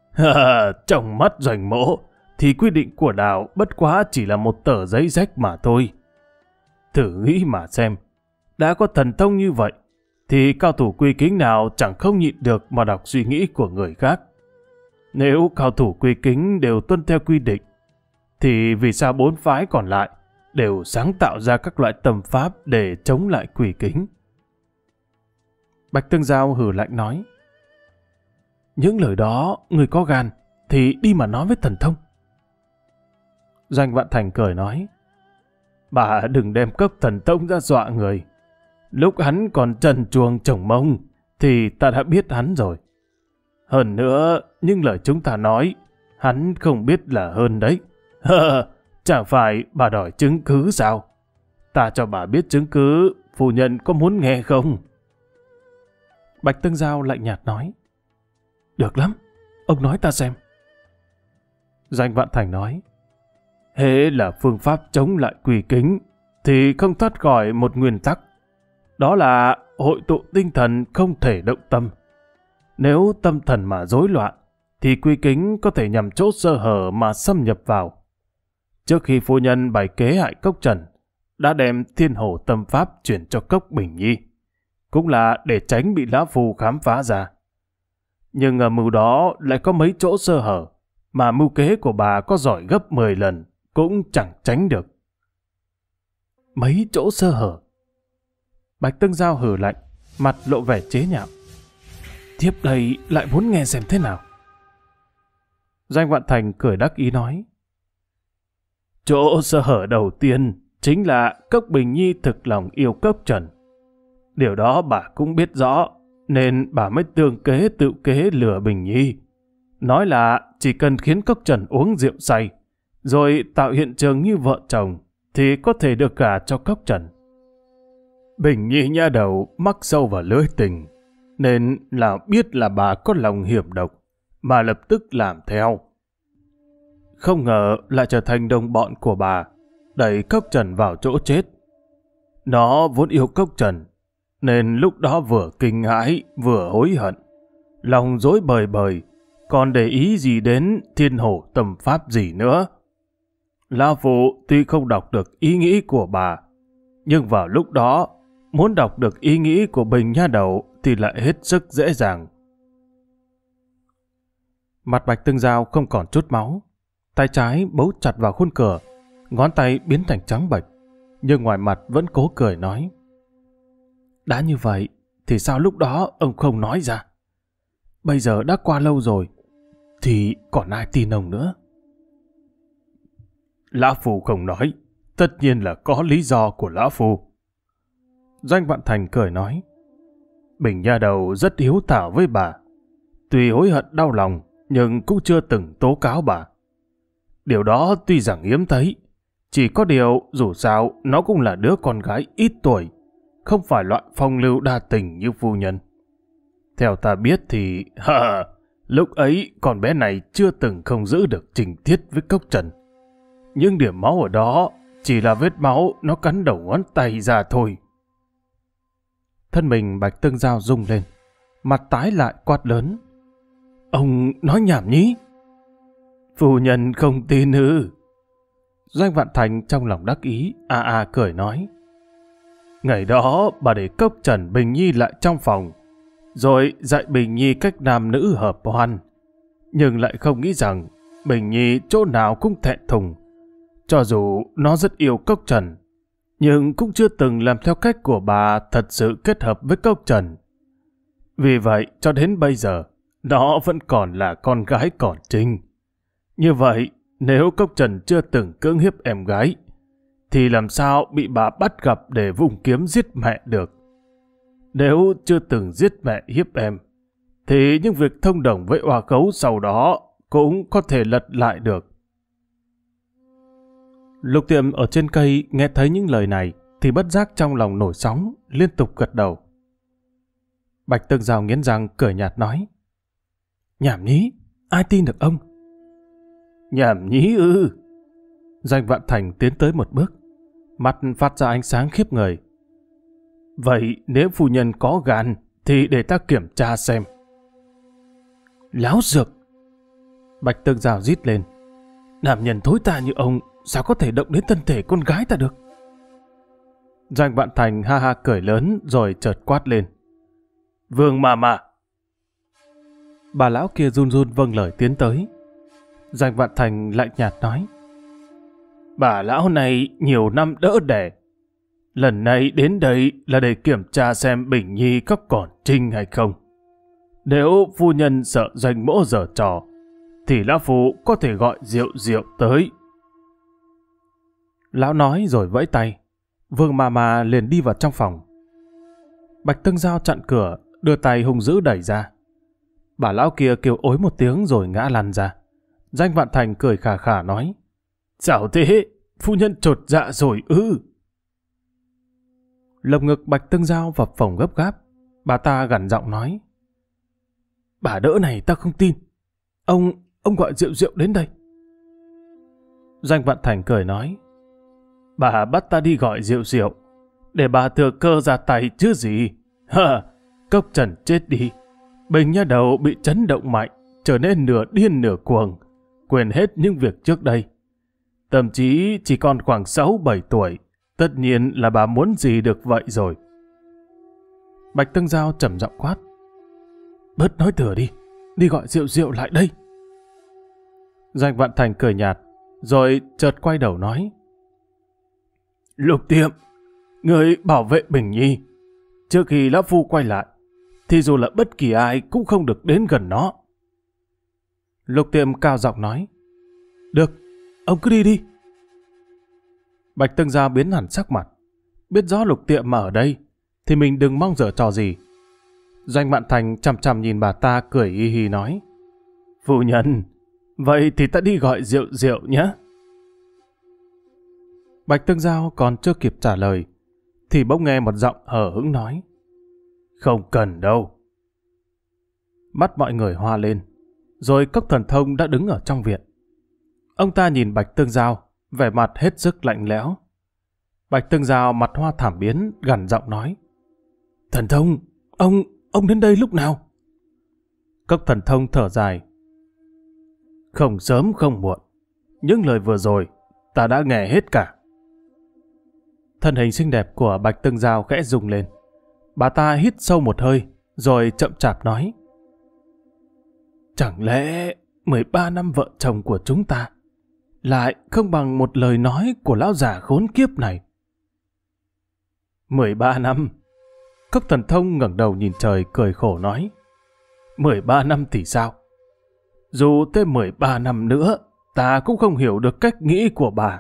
Trong mắt Doanh mỗ thì quy định của đảo bất quá chỉ là một tờ giấy rách mà thôi. Thử nghĩ mà xem, đã có thần thông như vậy thì cao thủ quy kính nào chẳng không nhịn được mà đọc suy nghĩ của người khác. Nếu cao thủ quy kính đều tuân theo quy định, thì vì sao 4 phái còn lại đều sáng tạo ra các loại tâm pháp để chống lại quy kính? Bạch Tương Giao hừ lạnh nói. Những lời đó, người có gan thì đi mà nói với thần thông. Doanh Vạn Thành cười nói. Bà đừng đem cốc thần thông ra dọa người. Lúc hắn còn trần truồng chồng mông thì ta đã biết hắn rồi. Hơn nữa, những lời chúng ta nói, hắn không biết là hơn đấy. Chẳng phải bà đòi chứng cứ sao? Ta cho bà biết chứng cứ, phu nhân có muốn nghe không? Bạch Tương Giao lạnh nhạt nói. Được lắm, ông nói ta xem. Doanh Vạn Thành nói. Hễ là phương pháp chống lại quy kính thì không thoát khỏi một nguyên tắc. Đó là hội tụ tinh thần không thể động tâm. Nếu tâm thần mà rối loạn, thì quy kính có thể nhằm chỗ sơ hở mà xâm nhập vào. Trước khi phu nhân bày kế hại Cốc Trần, đã đem thiên hồ tâm pháp chuyển cho Cốc Bình Nhi, cũng là để tránh bị lão phu khám phá ra. Nhưng ở mưu đó lại có mấy chỗ sơ hở, mà mưu kế của bà có giỏi gấp 10 lần, cũng chẳng tránh được. Mấy chỗ sơ hở? Bạch Tương Giao hừ lạnh, mặt lộ vẻ chế nhạo. Tiếp đây lại muốn nghe xem thế nào. Doanh Vạn Thành cười đắc ý nói. Chỗ sơ hở đầu tiên chính là Cốc Bình Nhi thực lòng yêu Cốc Trần. Điều đó bà cũng biết rõ, nên bà mới tương kế tự kế lừa Bình Nhi. Nói là chỉ cần khiến Cốc Trần uống rượu say, rồi tạo hiện trường như vợ chồng, thì có thể được gả cho Cốc Trần. Bình Nhi nha đầu mắc sâu vào lưới tình, nên là biết là bà có lòng hiểm độc, mà lập tức làm theo. Không ngờ lại trở thành đồng bọn của bà, đẩy Cốc Trần vào chỗ chết. Nó vốn yêu Cốc Trần, nên lúc đó vừa kinh hãi vừa hối hận, lòng rối bời bời, còn để ý gì đến thiên hổ tâm pháp gì nữa. Lão Phụ tuy không đọc được ý nghĩ của bà, nhưng vào lúc đó, muốn đọc được ý nghĩ của Bình nha đầu thì lại hết sức dễ dàng. Mặt Bạch Tương Giao không còn chút máu, tay trái bấu chặt vào khuôn cửa, ngón tay biến thành trắng bệch, nhưng ngoài mặt vẫn cố cười nói. Đã như vậy, thì sao lúc đó ông không nói ra? Bây giờ đã qua lâu rồi, thì còn ai tin ông nữa? Lão Phu không nói, tất nhiên là có lý do của Lão Phu. Doanh Vạn Thành cười nói. Bình nha đầu rất hiếu thảo với bà. Tuy hối hận đau lòng, nhưng cũng chưa từng tố cáo bà. Điều đó tuy rằng hiếm thấy, chỉ có điều dù sao nó cũng là đứa con gái ít tuổi, không phải loại phong lưu đa tình như phu nhân. Theo ta biết thì, lúc ấy con bé này chưa từng không giữ được trình tiết với Cốc Trần. Nhưng điểm máu ở đó chỉ là vết máu nó cắn đầu ngón tay ra thôi. Thân mình Bạch Tương Giao rung lên, mặt tái lại quát lớn. Ông nói nhảm nhí. Phu nhân không tin ư? Doanh Vạn Thành trong lòng đắc ý, cười nói. Ngày đó bà để Cốc Trần Bình Nhi lại trong phòng, rồi dạy Bình Nhi cách nam nữ hợp hoan. Nhưng lại không nghĩ rằng Bình Nhi chỗ nào cũng thẹn thùng. Cho dù nó rất yêu Cốc Trần, nhưng cũng chưa từng làm theo cách của bà thật sự kết hợp với Cốc Trần. Vì vậy cho đến bây giờ, nó vẫn còn là con gái còn trinh. Như vậy, nếu Cốc Trần chưa từng cưỡng hiếp em gái, thì làm sao bị bà bắt gặp để vung kiếm giết mẹ được? Nếu chưa từng giết mẹ hiếp em, thì những việc thông đồng với oa khấu sau đó cũng có thể lật lại được. Lục Tiệm ở trên cây nghe thấy những lời này thì bất giác trong lòng nổi sóng, liên tục gật đầu. Bạch Tương Giao nghiến răng cười nhạt nói: nhảm nhí, ai tin được ông? Nhảm nhí ư? Doanh Vạn Thành tiến tới một bước, mắt phát ra ánh sáng khiếp người. Vậy nếu phu nhân có gan thì để ta kiểm tra xem. Láo xược! Bạch Tương Giao rít lên. Nam nhân thối tha như ông sao có thể động đến thân thể con gái ta được? Doanh Vạn Thành ha ha cười lớn rồi chợt quát lên: Vương mà! Bà lão kia run run vâng lời tiến tới. Doanh Vạn Thành lạnh nhạt nói: bà lão này nhiều năm đỡ đẻ. Lần này đến đây là để kiểm tra xem Bình Nhi có còn trinh hay không. Nếu phu nhân sợ Doanh mỗ giở trò, thì lão phu có thể gọi Diệu tới. Lão nói rồi vẫy tay. Vương mà liền đi vào trong phòng. Bạch Tương Giao chặn cửa, đưa tay hung dữ đẩy ra. Bà lão kia kêu ối một tiếng rồi ngã lăn ra. Doanh Vạn Thành cười khà khà nói: sao thế? Phu nhân chột dạ rồi ư? Lồng ngực Bạch Tương Giao vào phòng gấp gáp. Bà ta gằn giọng nói: bà đỡ này ta không tin. Ông gọi Diệu đến đây. Doanh Vạn Thành cười nói: bà bắt ta đi gọi Diệu để bà thừa cơ ra tay chứ gì. Cốc Trần chết đi, Bình nha đầu bị chấn động mạnh, trở nên nửa điên nửa cuồng, quên hết những việc trước đây. Thậm chí chỉ còn khoảng 6-7 tuổi, tất nhiên là bà muốn gì được vậy rồi. Bạch Tương Giao trầm giọng quát: bớt nói thừa đi gọi Diệu lại đây. Doanh Vạn Thành cười nhạt, rồi chợt quay đầu nói: Lục Tiệm, người bảo vệ Bình Nhi. Trước khi lão phu quay lại, thì dù là bất kỳ ai cũng không được đến gần nó. Lục Tiệm cao giọng nói: được, ông cứ đi. Bạch Tương Giao biến hẳn sắc mặt. Biết rõ Lục Tiệm mà ở đây, thì mình đừng mong giở trò gì. Doanh Vạn Thành chằm chằm nhìn bà ta cười hi hi nói: phu nhân, vậy thì ta đi gọi Diệu nhé. Bạch Tương Giao còn chưa kịp trả lời, thì bỗng nghe một giọng hờ hững nói: không cần đâu. Mắt mọi người hoa lên, rồi Cốc Thần Thông đã đứng ở trong viện. Ông ta nhìn Bạch Tương Giao, vẻ mặt hết sức lạnh lẽo. Bạch Tương Giao mặt hoa thảm biến, gằn giọng nói: Thần Thông, ông đến đây lúc nào? Cốc Thần Thông thở dài: không sớm không muộn, những lời vừa rồi ta đã nghe hết cả. Thân hình xinh đẹp của Bạch Tương Giao khẽ rung lên. Bà ta hít sâu một hơi, rồi chậm chạp nói: chẳng lẽ 13 năm vợ chồng của chúng ta lại không bằng một lời nói của lão già khốn kiếp này? 13 năm? Cốc Thần Thông ngẩng đầu nhìn trời cười khổ nói: 13 năm thì sao? Dù thêm 13 năm nữa, ta cũng không hiểu được cách nghĩ của bà.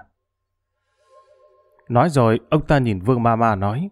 Nói rồi, ông ta nhìn Vương Ma nói: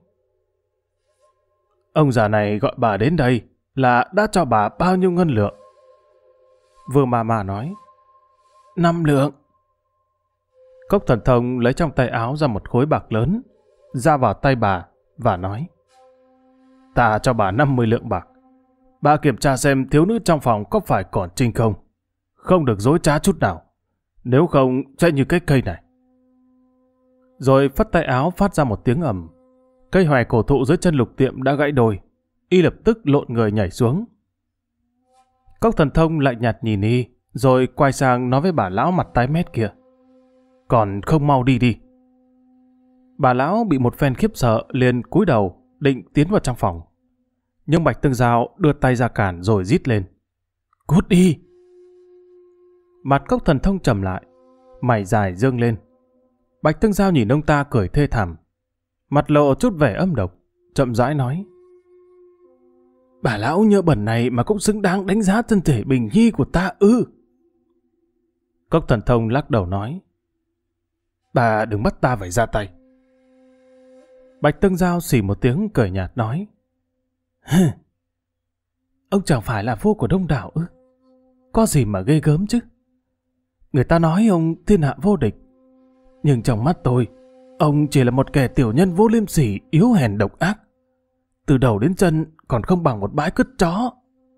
ông già này gọi bà đến đây là đã cho bà bao nhiêu ngân lượng? Vương Ma nói: 5 lượng. Cốc Thần Thông lấy trong tay áo ra một khối bạc lớn, ra vào tay bà và nói: ta cho bà 50 lượng bạc. Bà kiểm tra xem thiếu nữ trong phòng có phải còn trinh không. Không được dối trá chút nào, nếu không sẽ như cái cây này. Rồi phất tay áo phát ra một tiếng ầm. Cây hoè cổ thụ dưới chân Lục Tiệm đã gãy đôi. Y lập tức lộn người nhảy xuống. Cốc Thần Thông lạnh nhạt nhìn Y, rồi quay sang nói với bà lão mặt tái mét kia: còn không mau đi. Bà lão bị một phen khiếp sợ, liền cúi đầu định tiến vào trong phòng. Nhưng Bạch Tương Giao đưa tay ra cản rồi rít lên: cút đi. Mặt Cốc Thần Thông trầm lại, mày dài dương lên. Bạch Tương Giao nhìn ông ta cười thê thảm, mặt lộ chút vẻ âm độc, chậm rãi nói: Bà lão nhơ bẩn này mà cũng xứng đáng đánh giá thân thể Bình Nhi của ta ư? Cốc Thần Thông lắc đầu nói. Bà đừng bắt ta phải ra tay. Bạch Tương Giao xì một tiếng cười nhạt nói. Ông chẳng phải là vua của Đông Đảo ư? Có gì mà ghê gớm chứ? Người ta nói ông thiên hạ vô địch. Nhưng trong mắt tôi, ông chỉ là một kẻ tiểu nhân vô liêm sỉ, yếu hèn độc ác. Từ đầu đến chân còn không bằng một bãi cứt chó.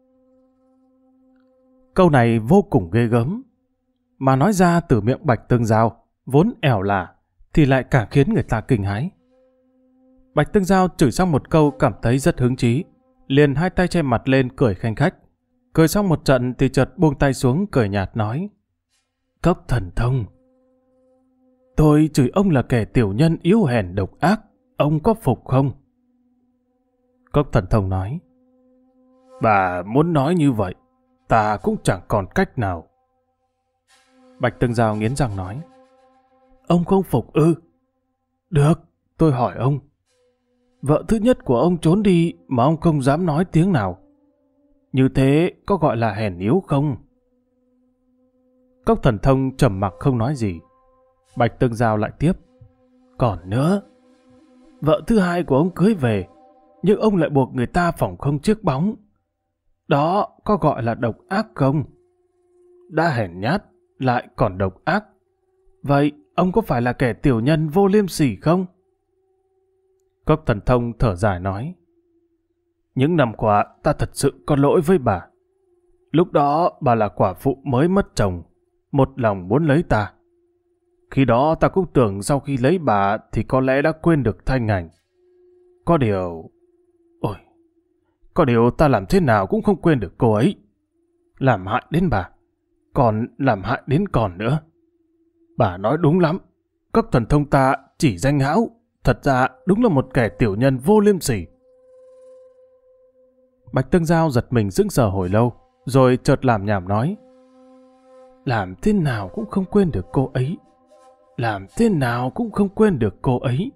Câu này vô cùng ghê gớm. Mà nói ra từ miệng Bạch Tương Giao, vốn ẻo lả, thì lại càng khiến người ta kinh hãi. Bạch Tương Giao chửi xong một câu cảm thấy rất hứng chí, liền hai tay che mặt lên cười khanh khách. Cười xong một trận thì chợt buông tay xuống cười nhạt nói. Cốc Thần Thông, tôi chửi ông là kẻ tiểu nhân yếu hèn độc ác, ông có phục không? Cốc Thần Thông nói. Bà muốn nói như vậy, ta cũng chẳng còn cách nào. Bạch Tương Giao nghiến răng nói. Ông không phục ư? Được, tôi hỏi ông. Vợ thứ nhất của ông trốn đi mà ông không dám nói tiếng nào. Như thế có gọi là hèn yếu không? Cốc Thần Thông trầm mặc không nói gì. Bạch Tương Giao lại tiếp. Còn nữa, vợ thứ hai của ông cưới về, nhưng ông lại buộc người ta phỏng không chiếc bóng. Đó có gọi là độc ác không? Đã hèn nhát, lại còn độc ác. Vậy ông có phải là kẻ tiểu nhân vô liêm sỉ không? Cốc Thần Thông thở dài nói. Những năm qua ta thật sự có lỗi với bà. Lúc đó bà là quả phụ mới mất chồng, một lòng muốn lấy ta. Khi đó ta cũng tưởng sau khi lấy bà thì có lẽ đã quên được Thanh Ảnh. Có điều... Có điều ta làm thế nào cũng không quên được cô ấy. Làm hại đến bà, còn làm hại đến con nữa. Bà nói đúng lắm. Cốc Thần Thông ta chỉ danh hão, thật ra đúng là một kẻ tiểu nhân vô liêm sỉ. Bạch Tương Giao giật mình sững sờ hồi lâu, rồi chợt làm nhảm nói. Làm thế nào cũng không quên được cô ấy. Làm thế nào cũng không quên được cô ấy.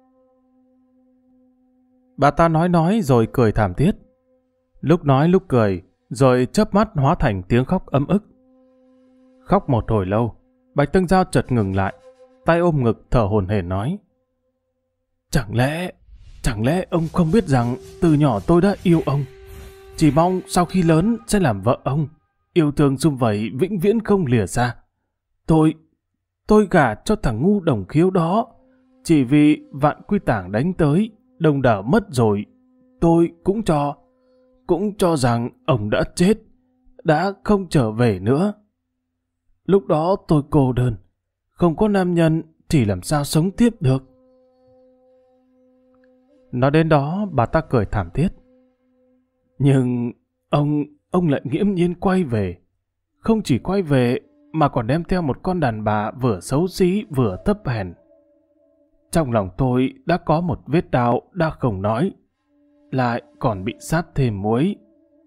Bà ta nói rồi cười thảm thiết. Lúc nói lúc cười, rồi chớp mắt hóa thành tiếng khóc ấm ức. Khóc một hồi lâu, Bạch Tương Giao chợt ngừng lại, tay ôm ngực thở hổn hển nói. Chẳng lẽ ông không biết rằng từ nhỏ tôi đã yêu ông. Chỉ mong sau khi lớn sẽ làm vợ ông, yêu thương sum vầy vĩnh viễn không lìa xa. Tôi gả cho thằng ngu Đồng Khiếu đó, chỉ vì Vạn Quy Tảng đánh tới, Đồng Đảo mất rồi. Tôi cũng cho rằng ông đã chết, đã không trở về nữa. Lúc đó tôi cô đơn, không có nam nhân thì làm sao sống tiếp được. Nói đến đó bà ta cười thảm thiết. Nhưng ông lại nghiễm nhiên quay về. Không chỉ quay về mà còn đem theo một con đàn bà vừa xấu xí vừa thấp hèn. Trong lòng tôi đã có một vết đau đã không nói, lại còn bị sát thêm muối.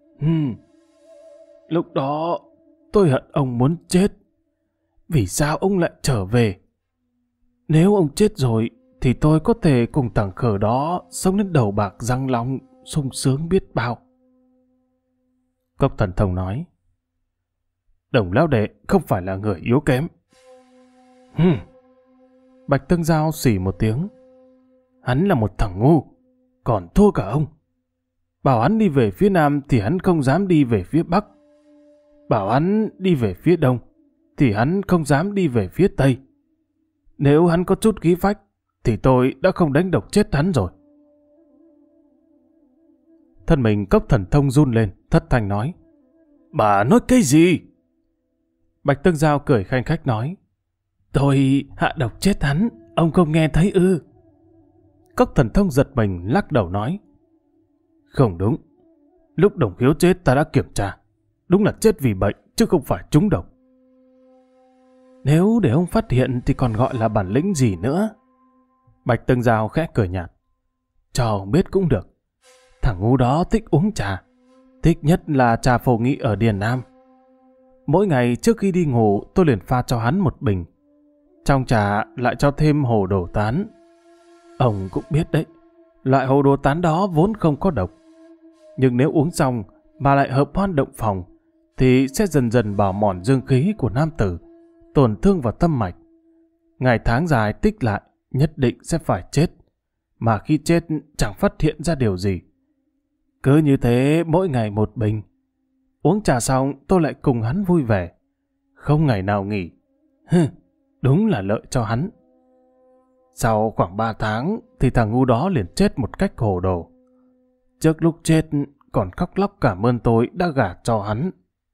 Lúc đó tôi hận ông muốn chết. Vì sao ông lại trở về? Nếu ông chết rồi thì tôi có thể cùng thằng khờ đó sống đến đầu bạc răng long, sung sướng biết bao. Cốc Thần Thông nói. Đồng lão đệ không phải là người yếu kém. Bạch Tương Giao xỉ một tiếng. Hắn là một thằng ngu, còn thua cả ông. Bảo hắn đi về phía Nam thì hắn không dám đi về phía Bắc. Bảo hắn đi về phía Đông thì hắn không dám đi về phía Tây. Nếu hắn có chút khí phách thì tôi đã không đánh độc chết hắn rồi. Thân mình Cốc Thần Thông run lên, thất thanh nói. Bà nói cái gì? Bạch Tương Giao cười khanh khách nói. Tôi hạ độc chết hắn, ông không nghe thấy ư? Cốc Thần Thông giật mình lắc đầu nói. Không đúng. Lúc Đồng Khiếu chết ta đã kiểm tra. Đúng là chết vì bệnh, chứ không phải trúng độc. Nếu để ông phát hiện thì còn gọi là bản lĩnh gì nữa? Bạch Tương Giao khẽ cười nhạt. Cho ông biết cũng được. Thằng ngu đó thích uống trà. Thích nhất là trà phổ nghị ở Điền Nam. Mỗi ngày trước khi đi ngủ tôi liền pha cho hắn một bình. Trong trà lại cho thêm hồ đồ tán. Ông cũng biết đấy, loại hồ đồ tán đó vốn không có độc. Nhưng nếu uống xong mà lại hợp hoan động phòng, thì sẽ dần dần bào mòn dương khí của nam tử, tổn thương vào tâm mạch. Ngày tháng dài tích lại, nhất định sẽ phải chết. Mà khi chết chẳng phát hiện ra điều gì. Cứ như thế mỗi ngày một bình. Uống trà xong tôi lại cùng hắn vui vẻ. Không ngày nào nghỉ. Đúng là lợi cho hắn. Sau khoảng 3 tháng thì thằng ngu đó liền chết một cách hồ đồ. Trước lúc chết còn khóc lóc cảm ơn tôi đã gả cho hắn.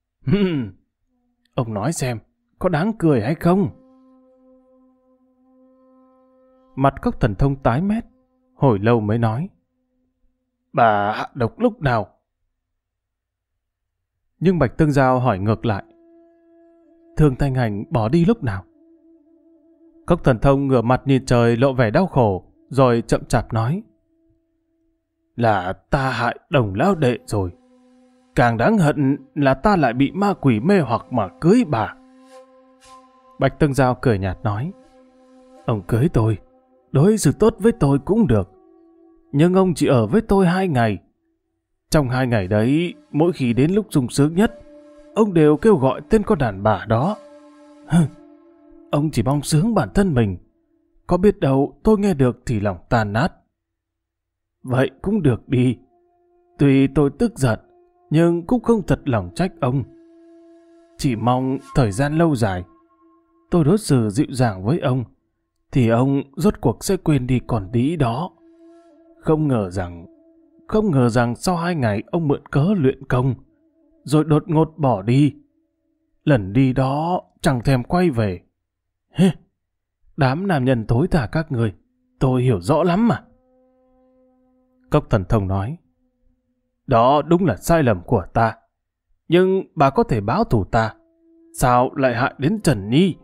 Ông nói xem, có đáng cười hay không? Mặt Cốc Thần Thông tái mét, hồi lâu mới nói. Bà hạ độc lúc nào? Nhưng Bạch Tương Giao hỏi ngược lại. Thương Thanh Hành bỏ đi lúc nào? Cốc Thần Thông ngửa mặt nhìn trời lộ vẻ đau khổ, rồi chậm chạp nói. Là ta hại Đồng lão đệ rồi. Càng đáng hận là ta lại bị ma quỷ mê hoặc mà cưới bà. Bạch Tương Giao cười nhạt nói. Ông cưới tôi, đối xử tốt với tôi cũng được. Nhưng ông chỉ ở với tôi 2 ngày. Trong 2 ngày đấy, mỗi khi đến lúc sung sướng nhất, ông đều kêu gọi tên con đàn bà đó. Ông chỉ mong sướng bản thân mình. Có biết đâu tôi nghe được thì lòng tan nát. Vậy cũng được đi. Tuy tôi tức giận, nhưng cũng không thật lòng trách ông. Chỉ mong thời gian lâu dài, tôi đối xử dịu dàng với ông, thì ông rốt cuộc sẽ quên đi con đĩ đó. Không ngờ rằng sau 2 ngày ông mượn cớ luyện công, rồi đột ngột bỏ đi. Lần đi đó chẳng thèm quay về. Đám nam nhân thối tha các người, tôi hiểu rõ lắm mà. Cốc Thần Thông nói. Đó đúng là sai lầm của ta. Nhưng bà có thể báo thù ta. Sao lại hại đến Trần Nhi?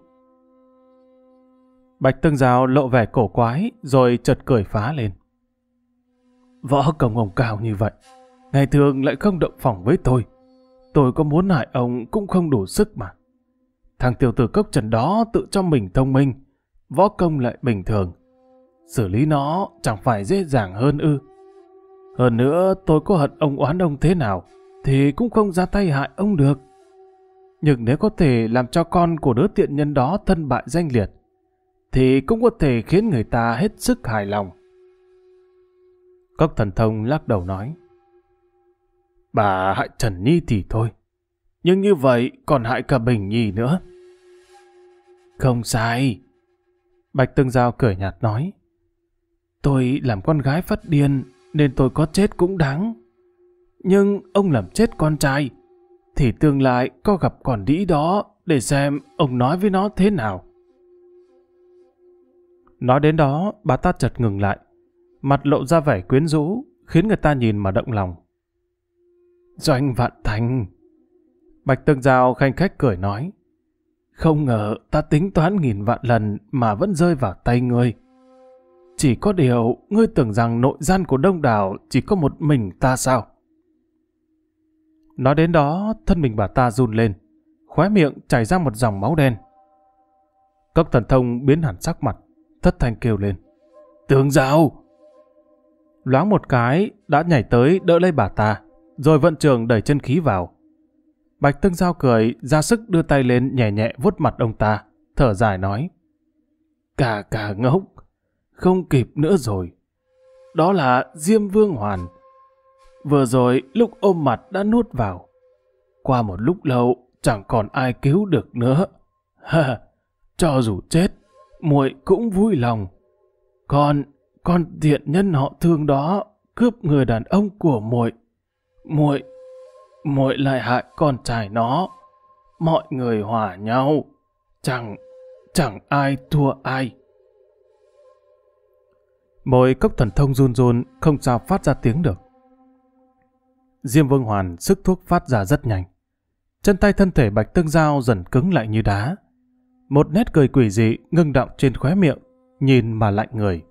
Bạch Tương Giao lộ vẻ cổ quái, rồi chợt cười phá lên. Võ công ông cao như vậy, ngày thường lại không động phòng với tôi. Tôi có muốn hại ông cũng không đủ sức mà. Thằng tiểu tử Cốc Trần đó tự cho mình thông minh, võ công lại bình thường. Xử lý nó chẳng phải dễ dàng hơn ư? Hơn nữa tôi có hận ông oán ông thế nào thì cũng không ra tay hại ông được. Nhưng nếu có thể làm cho con của đứa tiện nhân đó thân bại danh liệt, thì cũng có thể khiến người ta hết sức hài lòng. Cốc Thần Thông lắc đầu nói. Bà hại Trần Nhi thì thôi, nhưng như vậy còn hại cả Bình Nhi nữa. Không sai. Bạch Tương Giao cười nhạt nói. Tôi làm con gái phát điên nên tôi có chết cũng đáng. Nhưng ông làm chết con trai thì tương lai có gặp con đĩ đó, để xem ông nói với nó thế nào. Nói đến đó, bà ta chợt ngừng lại, mặt lộ ra vẻ quyến rũ, khiến người ta nhìn mà động lòng. Doanh Vạn Thành. Bạch Tương Giao khanh khách cười nói. Không ngờ ta tính toán 1000 vạn lần mà vẫn rơi vào tay ngươi. Chỉ có điều, ngươi tưởng rằng nội gian của Đông Đảo chỉ có một mình ta sao? Nói đến đó, thân mình bà ta run lên, khóe miệng chảy ra một dòng máu đen. Cốc Thần Thông biến hẳn sắc mặt, thất thanh kêu lên. Tương Giao! Loáng một cái, đã nhảy tới đỡ lấy bà ta, rồi vận trường đẩy chân khí vào. Bạch Tương Giao cười, ra sức đưa tay lên nhẹ nhẹ vuốt mặt ông ta, thở dài nói. Cả ngốc, không kịp nữa rồi. Đó là Diêm Vương Hoàn. Vừa rồi lúc ôm mặt đã nuốt vào. Qua một lúc lâu chẳng còn ai cứu được nữa. Cho dù chết, muội cũng vui lòng. Con thiện nhân họ Thương đó cướp người đàn ông của muội. Muội lại hại con trai nó. Mọi người hòa nhau, chẳng ai thua ai. Môi Cốc Thần Thông run run, không sao phát ra tiếng được. Diêm Vương Hoàn sức thuốc phát ra rất nhanh. Chân tay thân thể Bạch Tương Giao dần cứng lại như đá. Một nét cười quỷ dị ngưng đọng trên khóe miệng, nhìn mà lạnh người.